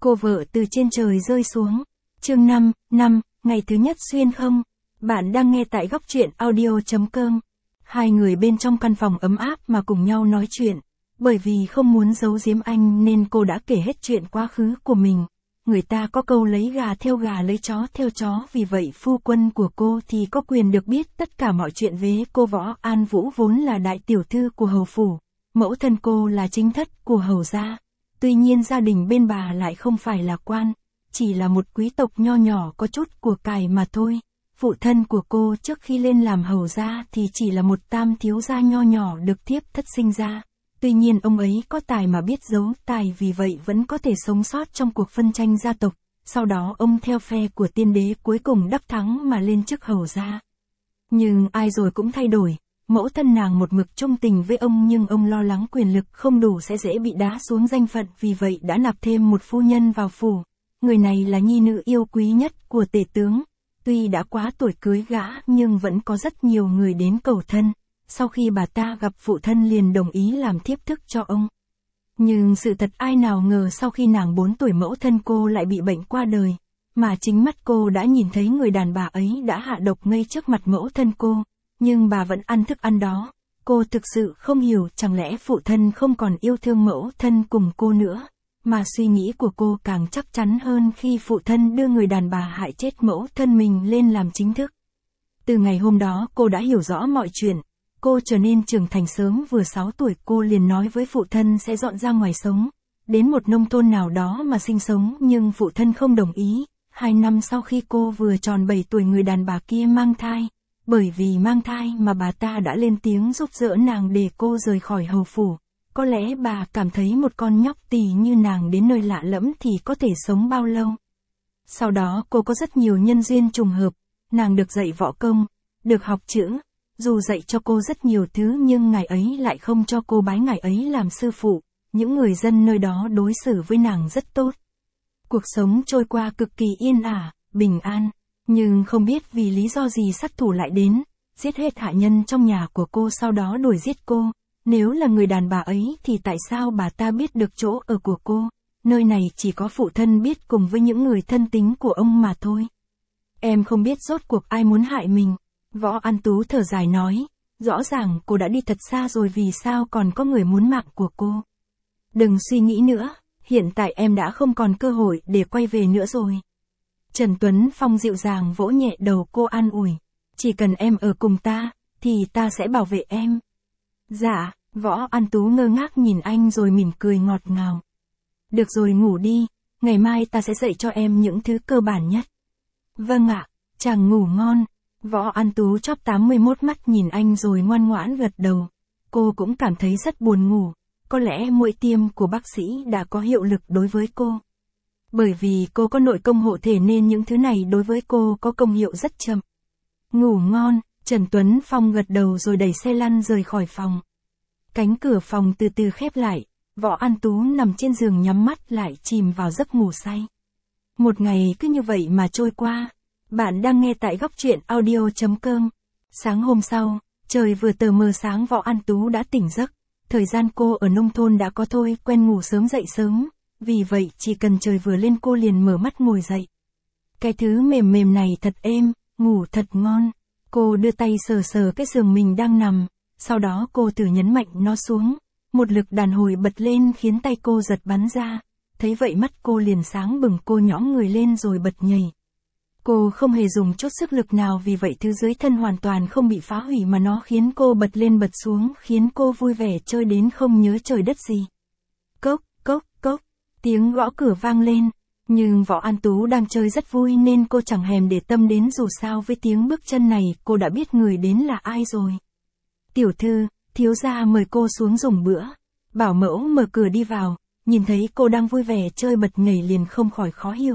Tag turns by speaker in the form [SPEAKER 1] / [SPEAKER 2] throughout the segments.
[SPEAKER 1] Cô vợ từ trên trời rơi xuống. Chương 5, ngày thứ nhất xuyên không. Bạn đang nghe tại góc truyện audio.com. Hai người bên trong căn phòng ấm áp mà cùng nhau nói chuyện. Bởi vì không muốn giấu giếm anh nên cô đã kể hết chuyện quá khứ của mình. Người ta có câu lấy gà theo gà lấy chó theo chó, vì vậy phu quân của cô thì có quyền được biết tất cả mọi chuyện về cô. Võ An Vũ vốn là đại tiểu thư của hầu phủ. Mẫu thân cô là chính thất của hầu gia. Tuy nhiên gia đình bên bà lại không phải là quan, chỉ là một quý tộc nho nhỏ có chút của cải mà thôi. Phụ thân của cô trước khi lên làm hầu gia thì chỉ là một tam thiếu gia nho nhỏ được thiếp thất sinh ra. Tuy nhiên ông ấy có tài mà biết giấu tài, vì vậy vẫn có thể sống sót trong cuộc phân tranh gia tộc. Sau đó ông theo phe của tiên đế cuối cùng đắc thắng mà lên chức hầu gia. Nhưng ai rồi cũng thay đổi. Mẫu thân nàng một mực trung tình với ông, nhưng ông lo lắng quyền lực không đủ sẽ dễ bị đá xuống danh phận, vì vậy đã nạp thêm một phu nhân vào phủ. Người này là nhi nữ yêu quý nhất của tể tướng. Tuy đã quá tuổi cưới gã nhưng vẫn có rất nhiều người đến cầu thân. Sau khi bà ta gặp phụ thân liền đồng ý làm thiếp thức cho ông. Nhưng sự thật ai nào ngờ sau khi nàng 4 tuổi mẫu thân cô lại bị bệnh qua đời. Mà chính mắt cô đã nhìn thấy người đàn bà ấy đã hạ độc ngay trước mặt mẫu thân cô. Nhưng bà vẫn ăn thức ăn đó. Cô thực sự không hiểu, chẳng lẽ phụ thân không còn yêu thương mẫu thân cùng cô nữa. Mà suy nghĩ của cô càng chắc chắn hơn khi phụ thân đưa người đàn bà hại chết mẫu thân mình lên làm chính thức. Từ ngày hôm đó cô đã hiểu rõ mọi chuyện. Cô trở nên trưởng thành sớm, vừa 6 tuổi cô liền nói với phụ thân sẽ dọn ra ngoài sống. Đến một nông thôn nào đó mà sinh sống, nhưng phụ thân không đồng ý. 2 năm sau khi cô vừa tròn 7 tuổi người đàn bà kia mang thai. Bởi vì mang thai mà bà ta đã lên tiếng giúp đỡ nàng để cô rời khỏi hầu phủ. Có lẽ bà cảm thấy một con nhóc tỳ như nàng đến nơi lạ lẫm thì có thể sống bao lâu. Sau đó cô có rất nhiều nhân duyên trùng hợp. Nàng được dạy võ công, được học chữ. Dù dạy cho cô rất nhiều thứ nhưng ngài ấy lại không cho cô bái ngài ấy làm sư phụ. Những người dân nơi đó đối xử với nàng rất tốt. Cuộc sống trôi qua cực kỳ yên ả, bình an. Nhưng không biết vì lý do gì sát thủ lại đến, giết hết hạ nhân trong nhà của cô, sau đó đuổi giết cô. Nếu là người đàn bà ấy thì tại sao bà ta biết được chỗ ở của cô? Nơi này chỉ có phụ thân biết cùng với những người thân tín của ông mà thôi. Em không biết rốt cuộc ai muốn hại mình. Võ An Tú thở dài nói, rõ ràng cô đã đi thật xa rồi, vì sao còn có người muốn mạng của cô? Đừng suy nghĩ nữa, hiện tại em đã không còn cơ hội để quay về nữa rồi. Trần Tuấn Phong dịu dàng vỗ nhẹ đầu cô an ủi. Chỉ cần em ở cùng ta, thì ta sẽ bảo vệ em. Dạ, Võ An Tú ngơ ngác nhìn anh rồi mỉm cười ngọt ngào. Được rồi, ngủ đi, ngày mai ta sẽ dạy cho em những thứ cơ bản nhất. Vâng ạ, chàng ngủ ngon. Võ An Tú chóp 81 mắt nhìn anh rồi ngoan ngoãn gật đầu. Cô cũng cảm thấy rất buồn ngủ. Có lẽ mũi tiêm của bác sĩ đã có hiệu lực đối với cô. Bởi vì cô có nội công hộ thể nên những thứ này đối với cô có công hiệu rất chậm. Ngủ ngon, Trần Tuấn Phong gật đầu rồi đẩy xe lăn rời khỏi phòng. Cánh cửa phòng từ từ khép lại, Võ An Tú nằm trên giường nhắm mắt lại chìm vào giấc ngủ say. Một ngày cứ như vậy mà trôi qua. Bạn đang nghe tại góc truyện audio.com. Sáng hôm sau, trời vừa tờ mờ sáng Võ An Tú đã tỉnh giấc. Thời gian cô ở nông thôn đã có thôi quen ngủ sớm dậy sớm. Vì vậy chỉ cần trời vừa lên cô liền mở mắt ngồi dậy. Cái thứ mềm mềm này thật êm, ngủ thật ngon. Cô đưa tay sờ sờ cái giường mình đang nằm. Sau đó cô thử nhấn mạnh nó xuống. Một lực đàn hồi bật lên khiến tay cô giật bắn ra. Thấy vậy mắt cô liền sáng bừng, cô nhõng người lên rồi bật nhảy. Cô không hề dùng chút sức lực nào, vì vậy thứ dưới thân hoàn toàn không bị phá hủy mà nó khiến cô bật lên bật xuống, khiến cô vui vẻ chơi đến không nhớ trời đất gì. Cốc, cốc, cốc, tiếng gõ cửa vang lên. Nhưng Võ An Tú đang chơi rất vui nên cô chẳng hèm để tâm đến, dù sao với tiếng bước chân này cô đã biết người đến là ai rồi. Tiểu thư, thiếu gia mời cô xuống dùng bữa. Bảo mẫu mở cửa đi vào, nhìn thấy cô đang vui vẻ chơi bật nhảy liền không khỏi khó hiểu.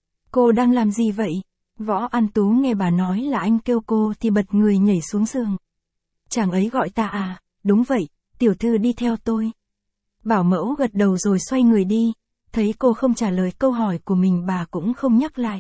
[SPEAKER 1] Cô đang làm gì vậy? Võ An Tú nghe bà nói là anh kêu cô thì bật người nhảy xuống giường. Chàng ấy gọi ta à? Đúng vậy, tiểu thư đi theo tôi. Bảo mẫu gật đầu rồi xoay người đi. Thấy cô không trả lời câu hỏi của mình, bà cũng không nhắc lại.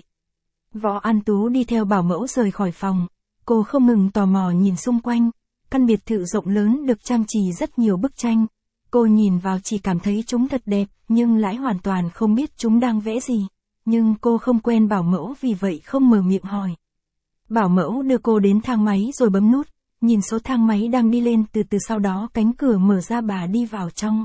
[SPEAKER 1] Võ An Tú đi theo bảo mẫu rời khỏi phòng. Cô không ngừng tò mò nhìn xung quanh. Căn biệt thự rộng lớn được trang trí rất nhiều bức tranh. Cô nhìn vào chỉ cảm thấy chúng thật đẹp, nhưng lại hoàn toàn không biết chúng đang vẽ gì. Nhưng cô không quen bảo mẫu vì vậy không mở miệng hỏi. Bảo mẫu đưa cô đến thang máy rồi bấm nút, nhìn số thang máy đang đi lên từ từ, sau đó cánh cửa mở ra, bà đi vào trong.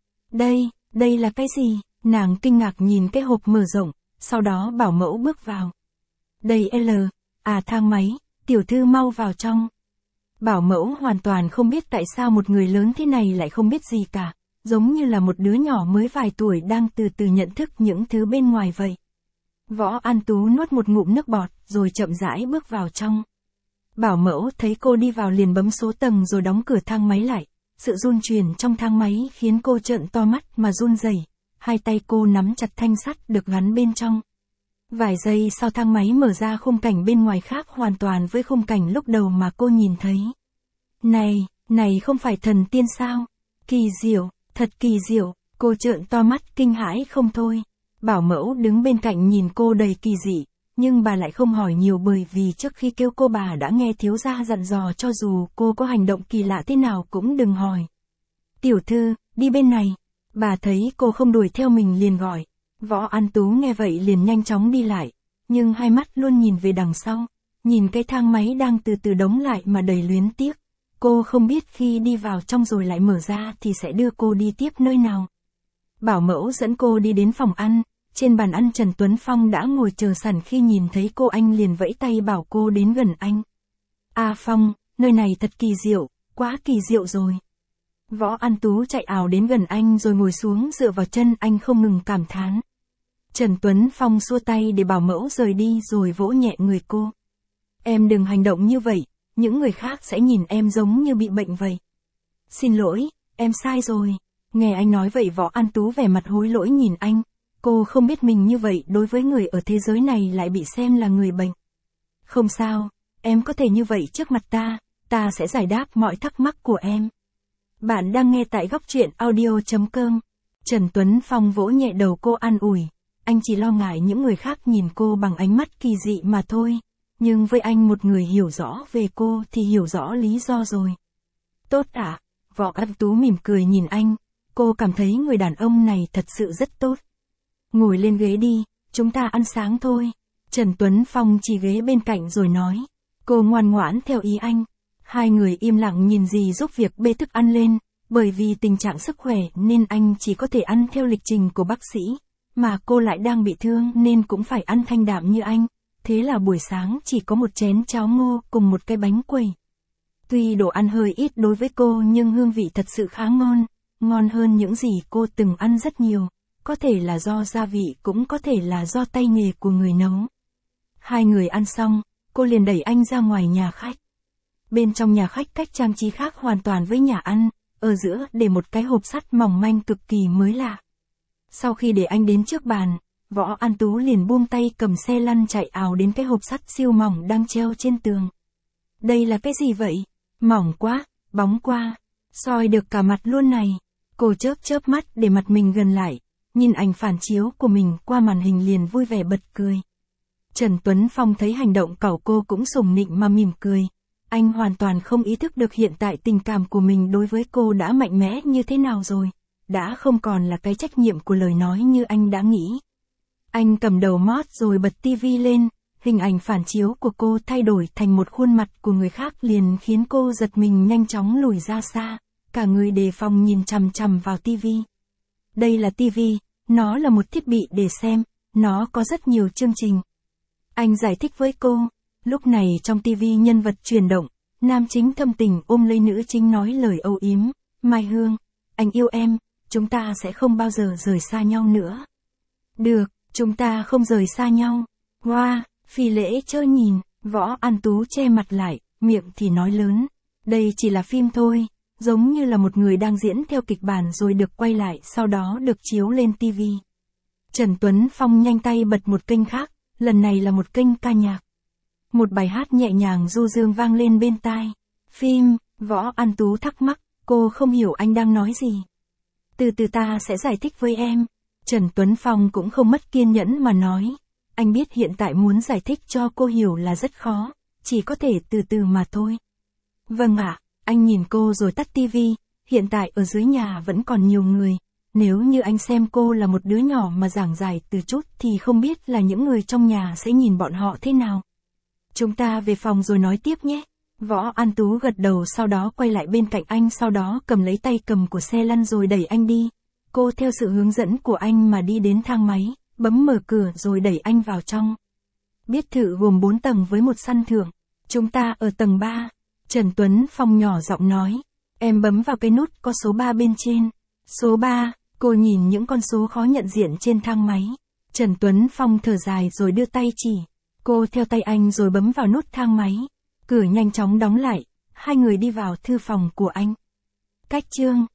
[SPEAKER 1] Đây là cái gì? Nàng kinh ngạc nhìn cái hộp mở rộng, sau đó bảo mẫu bước vào. Đây thang máy, tiểu thư mau vào trong. Bảo mẫu hoàn toàn không biết tại sao một người lớn thế này lại không biết gì cả, giống như là một đứa nhỏ mới vài tuổi đang từ từ nhận thức những thứ bên ngoài vậy. Võ An Tú nuốt một ngụm nước bọt, rồi chậm rãi bước vào trong. Bảo mẫu thấy cô đi vào liền bấm số tầng rồi đóng cửa thang máy lại. Sự run chuyển trong thang máy khiến cô trợn to mắt mà run rẩy. Hai tay cô nắm chặt thanh sắt được gắn bên trong. Vài giây sau thang máy mở ra, khung cảnh bên ngoài khác hoàn toàn với khung cảnh lúc đầu mà cô nhìn thấy. Này không phải thần tiên sao? Kỳ diệu, thật kỳ diệu, cô trợn to mắt kinh hãi không thôi. Bảo mẫu đứng bên cạnh nhìn cô đầy kỳ dị, nhưng bà lại không hỏi nhiều bởi vì trước khi kêu cô bà đã nghe thiếu gia dặn dò cho dù cô có hành động kỳ lạ thế nào cũng đừng hỏi. Tiểu thư, đi bên này. Bà thấy cô không đuổi theo mình liền gọi. Võ An Tú nghe vậy liền nhanh chóng đi lại, nhưng hai mắt luôn nhìn về đằng sau, nhìn cái thang máy đang từ từ đóng lại mà đầy luyến tiếc. Cô không biết khi đi vào trong rồi lại mở ra thì sẽ đưa cô đi tiếp nơi nào. Bảo mẫu dẫn cô đi đến phòng ăn, trên bàn ăn Trần Tuấn Phong đã ngồi chờ sẵn, khi nhìn thấy cô anh liền vẫy tay bảo cô đến gần anh. Phong, nơi này thật kỳ diệu, quá kỳ diệu rồi. Võ An Tú chạy ào đến gần anh rồi ngồi xuống dựa vào chân anh không ngừng cảm thán. Trần Tuấn Phong xua tay để bảo mẫu rời đi rồi vỗ nhẹ người cô. Em đừng hành động như vậy, những người khác sẽ nhìn em giống như bị bệnh vậy. Xin lỗi, em sai rồi. Nghe anh nói vậy Võ An Tú vẻ mặt hối lỗi nhìn anh. Cô không biết mình như vậy đối với người ở thế giới này lại bị xem là người bệnh. Không sao, em có thể như vậy trước mặt ta sẽ giải đáp mọi thắc mắc của em. Bạn đang nghe tại góc truyện audio.com. Trần Tuấn Phong vỗ nhẹ đầu cô an ủi. Anh chỉ lo ngại những người khác nhìn cô bằng ánh mắt kỳ dị mà thôi. Nhưng với anh, một người hiểu rõ về cô thì hiểu rõ lý do rồi. Tốt ạ. Võ An Tú mỉm cười nhìn anh. Cô cảm thấy người đàn ông này thật sự rất tốt. Ngồi lên ghế đi, chúng ta ăn sáng thôi. Trần Tuấn Phong chỉ ghế bên cạnh rồi nói. Cô ngoan ngoãn theo ý anh. Hai người im lặng nhìn dì giúp việc bê thức ăn lên. Bởi vì tình trạng sức khỏe nên anh chỉ có thể ăn theo lịch trình của bác sĩ. Mà cô lại đang bị thương nên cũng phải ăn thanh đạm như anh. Thế là buổi sáng chỉ có một chén cháo ngô cùng một cái bánh quẩy. Tuy đồ ăn hơi ít đối với cô nhưng hương vị thật sự khá ngon. Ngon hơn những gì cô từng ăn rất nhiều. Có thể là do gia vị, cũng có thể là do tay nghề của người nấu. Hai người ăn xong, cô liền đẩy anh ra ngoài nhà khách. Bên trong nhà khách cách trang trí khác hoàn toàn với nhà ăn, ở giữa để một cái hộp sắt mỏng manh cực kỳ mới lạ. Sau khi để anh đến trước bàn, Võ An Tú liền buông tay cầm xe lăn chạy ào đến cái hộp sắt siêu mỏng đang treo trên tường. Đây là cái gì vậy? Mỏng quá, bóng qua, soi được cả mặt luôn này. Cô chớp mắt để mặt mình gần lại. Nhìn ảnh phản chiếu của mình qua màn hình liền vui vẻ bật cười. Trần Tuấn Phong thấy hành động cẩu cô cũng sùng nịnh mà mỉm cười. Anh hoàn toàn không ý thức được hiện tại tình cảm của mình đối với cô đã mạnh mẽ như thế nào rồi. Đã không còn là cái trách nhiệm của lời nói như anh đã nghĩ. Anh cầm đầu mót rồi bật tivi lên. Hình ảnh phản chiếu của cô thay đổi thành một khuôn mặt của người khác liền khiến cô giật mình nhanh chóng lùi ra xa. Cả người đề phòng nhìn chằm chằm vào tivi. Đây là tivi, nó là một thiết bị để xem, nó có rất nhiều chương trình. Anh giải thích với cô, lúc này trong tivi nhân vật chuyển động, nam chính thâm tình ôm lấy nữ chính nói lời âu yếm, Mai Hương, anh yêu em, chúng ta sẽ không bao giờ rời xa nhau nữa. Được, chúng ta không rời xa nhau. Wow, Phi Lễ chơ nhìn, Võ An Tú che mặt lại, miệng thì nói lớn. Đây chỉ là phim thôi. Giống như là một người đang diễn theo kịch bản rồi được quay lại sau đó được chiếu lên TV. Trần Tuấn Phong nhanh tay bật một kênh khác, lần này là một kênh ca nhạc. Một bài hát nhẹ nhàng du dương vang lên bên tai. Phim, Võ An Tú thắc mắc, cô không hiểu anh đang nói gì. Từ từ ta sẽ giải thích với em. Trần Tuấn Phong cũng không mất kiên nhẫn mà nói. Anh biết hiện tại muốn giải thích cho cô hiểu là rất khó, chỉ có thể từ từ mà thôi. Vâng ạ. Anh nhìn cô rồi tắt tivi, hiện tại ở dưới nhà vẫn còn nhiều người, Nếu như anh xem cô là một đứa nhỏ mà giảng giải từ chút thì không biết là những người trong nhà sẽ nhìn bọn họ thế nào. Chúng ta về phòng rồi nói tiếp nhé. Võ An Tú gật đầu, sau đó quay lại bên cạnh anh, sau đó cầm lấy tay cầm của xe lăn rồi đẩy anh đi. Cô theo sự hướng dẫn của anh mà đi đến thang máy, bấm mở cửa rồi đẩy anh vào trong. Biệt thự gồm 4 tầng với một sân thượng. Chúng ta ở tầng 3. Trần Tuấn Phong nhỏ giọng nói. Em bấm vào cái nút có số 3 bên trên. Số 3, cô nhìn những con số khó nhận diện trên thang máy. Trần Tuấn Phong thở dài rồi đưa tay chỉ. Cô theo tay anh rồi bấm vào nút thang máy. Cửa nhanh chóng đóng lại. Hai người đi vào thư phòng của anh. Cách chương